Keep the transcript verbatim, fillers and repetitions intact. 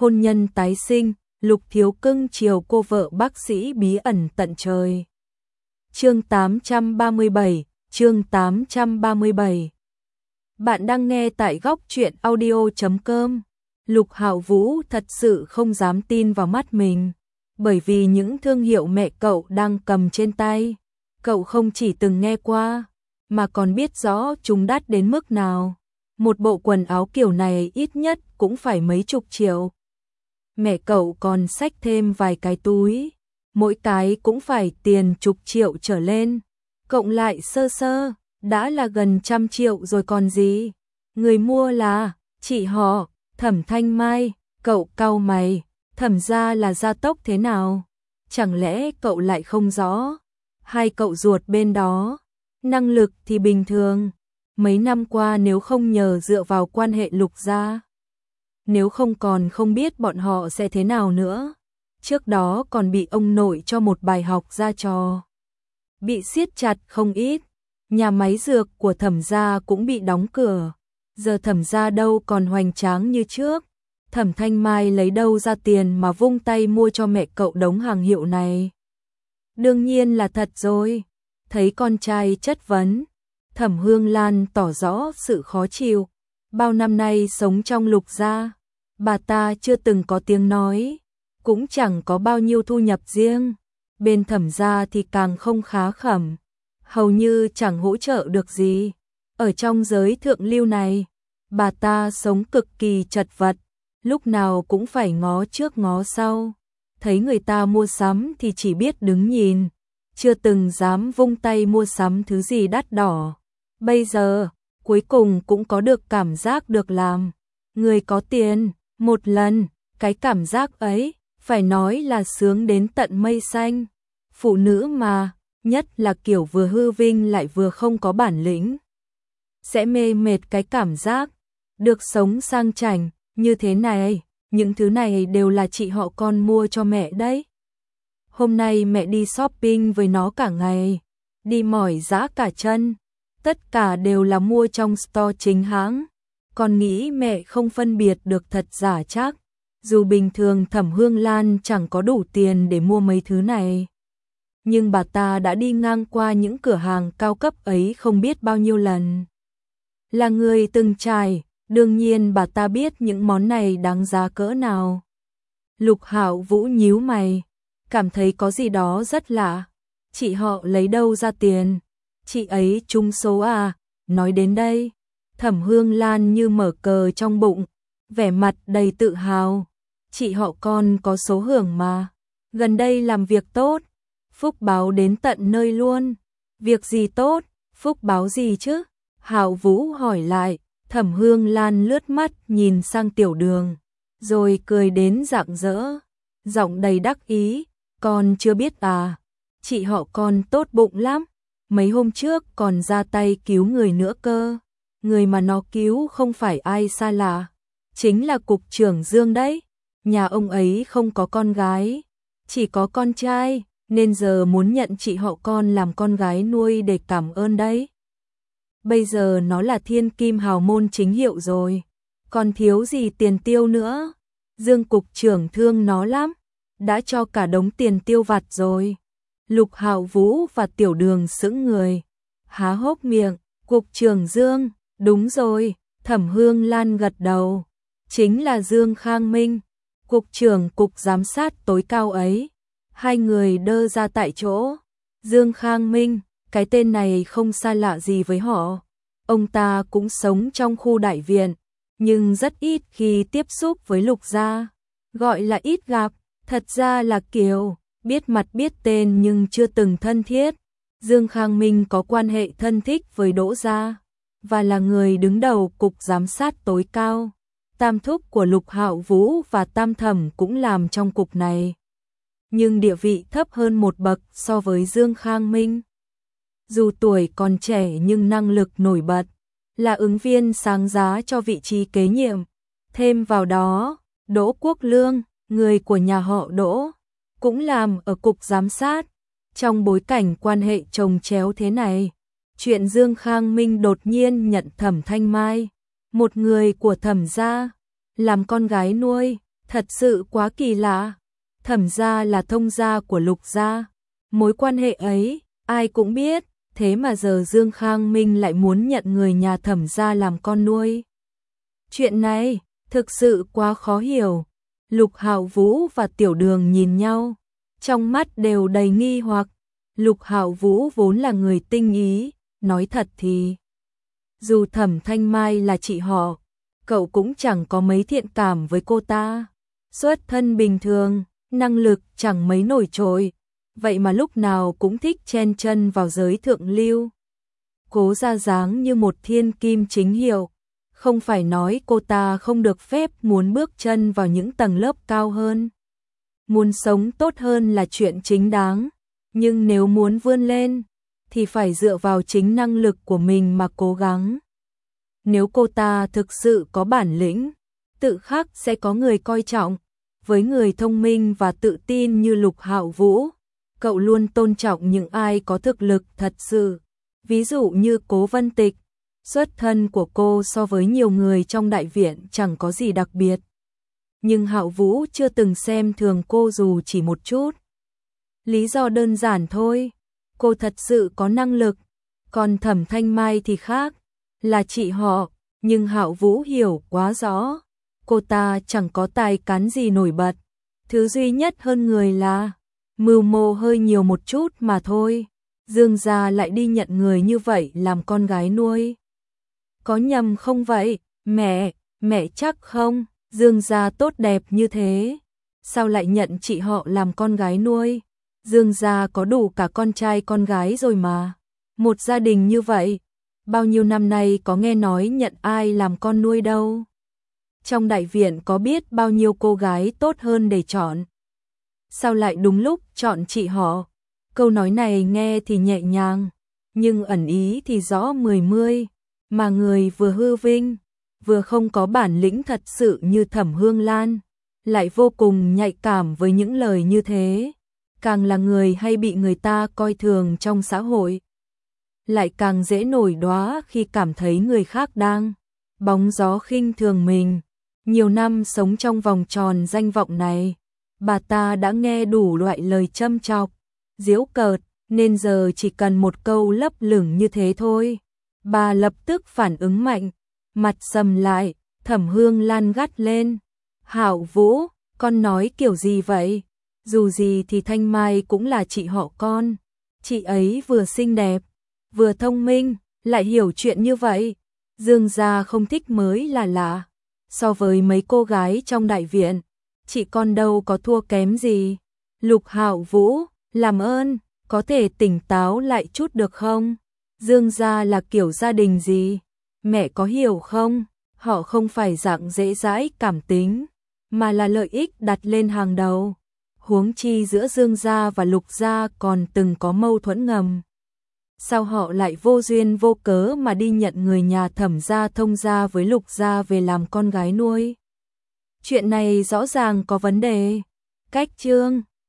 hôn nhân tái sinh, Lục Thiếu cưng chiều cô vợ bác sĩ bí ẩn tận trời. Chương tám trăm ba mươi bảy, chương tám trăm ba mươi bảy. Bạn đang nghe tại góc truyện audio chấm com. Lục Hạo Vũ thật sự không dám tin vào mắt mình, bởi vì những thương hiệu mẹ cậu đang cầm trên tay, cậu không chỉ từng nghe qua, mà còn biết rõ chúng đắt đến mức nào. Một bộ quần áo kiểu này ít nhất cũng phải mấy chục triệu. Mẹ cậu còn xách thêm vài cái túi, mỗi cái cũng phải tiền chục triệu trở lên, cộng lại sơ sơ, đã là gần trăm triệu rồi còn gì. Người mua là chị họ, Thẩm Thanh Mai. Cậu cau mày, Thẩm gia là gia tốc thế nào? Chẳng lẽ cậu lại không rõ? Hai cậu ruột bên đó, năng lực thì bình thường. Mấy năm qua nếu không nhờ dựa vào quan hệ Lục gia, nếu không còn không biết bọn họ sẽ thế nào nữa. Trước đó còn bị ông nội cho một bài học ra trò, bị siết chặt không ít. Nhà máy dược của Thẩm gia cũng bị đóng cửa, giờ Thẩm gia đâu còn hoành tráng như trước. Thẩm Thanh Mai lấy đâu ra tiền mà vung tay mua cho mẹ cậu đống hàng hiệu này? Đương nhiên là thật rồi. Thấy con trai chất vấn, Thẩm Hương Lan tỏ rõ sự khó chịu. Bao năm nay sống trong Lục gia, bà ta chưa từng có tiếng nói, cũng chẳng có bao nhiêu thu nhập riêng. Bên Thẩm gia thì càng không khá khẩm, hầu như chẳng hỗ trợ được gì. Ở trong giới thượng lưu này, bà ta sống cực kỳ chật vật, lúc nào cũng phải ngó trước ngó sau. Thấy người ta mua sắm thì chỉ biết đứng nhìn, chưa từng dám vung tay mua sắm thứ gì đắt đỏ. Bây giờ, cuối cùng cũng có được cảm giác được làm người có tiền một lần. Cái cảm giác ấy, phải nói là sướng đến tận mây xanh. Phụ nữ mà, nhất là kiểu vừa hư vinh lại vừa không có bản lĩnh, sẽ mê mệt cái cảm giác được sống sang chảnh như thế này. Những thứ này đều là chị họ con mua cho mẹ đấy. Hôm nay mẹ đi shopping với nó cả ngày, đi mỏi dã cả chân, tất cả đều là mua trong store chính hãng. Con nghĩ mẹ không phân biệt được thật giả chắc. Dù bình thường Thẩm Hương Lan chẳng có đủ tiền để mua mấy thứ này, nhưng bà ta đã đi ngang qua những cửa hàng cao cấp ấy không biết bao nhiêu lần. Là người từng trải, đương nhiên bà ta biết những món này đáng giá cỡ nào. Lục Hạo Vũ nhíu mày, cảm thấy có gì đó rất lạ. Chị họ lấy đâu ra tiền? Chị ấy trúng số à? Nói đến đây, Thẩm Hương Lan như mở cờ trong bụng, vẻ mặt đầy tự hào. Chị họ con có số hưởng mà, gần đây làm việc tốt, phúc báo đến tận nơi luôn. Việc gì tốt, phúc báo gì chứ? Hạo Vũ hỏi lại. Thẩm Hương Lan lướt mắt nhìn sang Tiểu Đường, rồi cười đến rạng rỡ, giọng đầy đắc ý. Con chưa biết à, chị họ con tốt bụng lắm, mấy hôm trước còn ra tay cứu người nữa cơ. Người mà nó cứu không phải ai xa lạ, chính là cục trưởng Dương đấy. Nhà ông ấy không có con gái, chỉ có con trai, nên giờ muốn nhận chị họ con làm con gái nuôi để cảm ơn đấy. Bây giờ nó là thiên kim hào môn chính hiệu rồi, còn thiếu gì tiền tiêu nữa. Dương cục trưởng thương nó lắm, đã cho cả đống tiền tiêu vặt rồi. Lục Hạo Vũ và Tiểu Đường sững người, há hốc miệng. Cục trưởng Dương, đúng rồi. Thẩm Hương Lan gật đầu, chính là Dương Khang Minh, cục trưởng cục giám sát tối cao ấy. Hai người đơ ra tại chỗ. Dương Khang Minh, cái tên này không xa lạ gì với họ. Ông ta cũng sống trong khu đại viện, nhưng rất ít khi tiếp xúc với Lục gia. Gọi là ít gặp, thật ra là kiểu biết mặt biết tên nhưng chưa từng thân thiết. Dương Khang Minh có quan hệ thân thích với Đỗ gia, và là người đứng đầu cục giám sát tối cao. Tam thúc của Lục Hạo Vũ và Tam thẩm cũng làm trong cục này, nhưng địa vị thấp hơn một bậc so với Dương Khang Minh. Dù tuổi còn trẻ nhưng năng lực nổi bật, là ứng viên sáng giá cho vị trí kế nhiệm. Thêm vào đó, Đỗ Quốc Lương, người của nhà họ Đỗ, cũng làm ở cục giám sát. Trong bối cảnh quan hệ chồng chéo thế này, chuyện Dương Khang Minh đột nhiên nhận Thẩm Thanh Mai, một người của Thẩm gia, làm con gái nuôi, Thật sự quá kỳ lạ. Thẩm gia là thông gia của Lục gia. Mối quan hệ ấy, ai cũng biết, thế mà giờ Dương Khang Minh lại muốn nhận người nhà Thẩm gia làm con nuôi. Chuyện này, thực sự quá khó hiểu. Lục Hạo Vũ và Tiểu Đường nhìn nhau, trong mắt đều đầy nghi hoặc. Lục Hạo Vũ vốn là người tinh ý, nói thật thì dù Thẩm Thanh Mai là chị họ, cậu cũng chẳng có mấy thiện cảm với cô ta. Xuất thân bình thường, năng lực chẳng mấy nổi trội, vậy mà lúc nào cũng thích chen chân vào giới thượng lưu. Cố ra dáng như một thiên kim chính hiệu, không phải nói cô ta không được phép muốn bước chân vào những tầng lớp cao hơn. Muốn sống tốt hơn là chuyện chính đáng, nhưng nếu muốn vươn lên, thì phải dựa vào chính năng lực của mình mà cố gắng. Nếu cô ta thực sự có bản lĩnh, tự khắc sẽ có người coi trọng. Với người thông minh và tự tin như Lục Hạo Vũ, cậu luôn tôn trọng những ai có thực lực thật sự. Ví dụ như Cố Vân Tịch, xuất thân của cô so với nhiều người trong đại viện chẳng có gì đặc biệt. Nhưng Hạo Vũ chưa từng xem thường cô dù chỉ một chút. Lý do đơn giản thôi, cô thật sự có năng lực, còn Thẩm Thanh Mai thì khác, là chị họ, nhưng Hạo Vũ hiểu quá rõ, cô ta chẳng có tài cán gì nổi bật, thứ duy nhất hơn người là mưu mô hơi nhiều một chút mà thôi. Dương gia lại đi nhận người như vậy làm con gái nuôi. Có nhầm không vậy, mẹ, mẹ chắc không, Dương gia tốt đẹp như thế, sao lại nhận chị họ làm con gái nuôi? Dương gia có đủ cả con trai con gái rồi mà. Một gia đình như vậy, bao nhiêu năm nay có nghe nói nhận ai làm con nuôi đâu. Trong đại viện có biết bao nhiêu cô gái tốt hơn để chọn. Sao lại đúng lúc chọn chị họ? Câu nói này nghe thì nhẹ nhàng, nhưng ẩn ý thì rõ mười mươi, mà người vừa hư vinh, vừa không có bản lĩnh thật sự như Thẩm Hương Lan, lại vô cùng nhạy cảm với những lời như thế. Càng là người hay bị người ta coi thường trong xã hội, lại càng dễ nổi đoá khi cảm thấy người khác đang bóng gió khinh thường mình. Nhiều năm sống trong vòng tròn danh vọng này, bà ta đã nghe đủ loại lời châm chọc, giễu cợt, nên giờ chỉ cần một câu lấp lửng như thế thôi, bà lập tức phản ứng mạnh, mặt sầm lại. Thẩm Hương Lan gắt lên, Hạo Vũ, con nói kiểu gì vậy? Dù gì thì Thanh Mai cũng là chị họ con, chị ấy vừa xinh đẹp, vừa thông minh, lại hiểu chuyện như vậy. Dương gia không thích mới là lạ. So với mấy cô gái trong đại viện, chị con đâu có thua kém gì. Lục Hạo Vũ, làm ơn, có thể tỉnh táo lại chút được không? Dương gia là kiểu gia đình gì? Mẹ có hiểu không? Họ không phải dạng dễ dãi cảm tính, mà là lợi ích đặt lên hàng đầu. Huống chi giữa Dương gia và Lục gia còn từng có mâu thuẫn ngầm. Sao họ lại vô duyên vô cớ mà đi nhận người nhà Thẩm gia thông gia với Lục gia về làm con gái nuôi? Chuyện này rõ ràng có vấn đề. Cách chương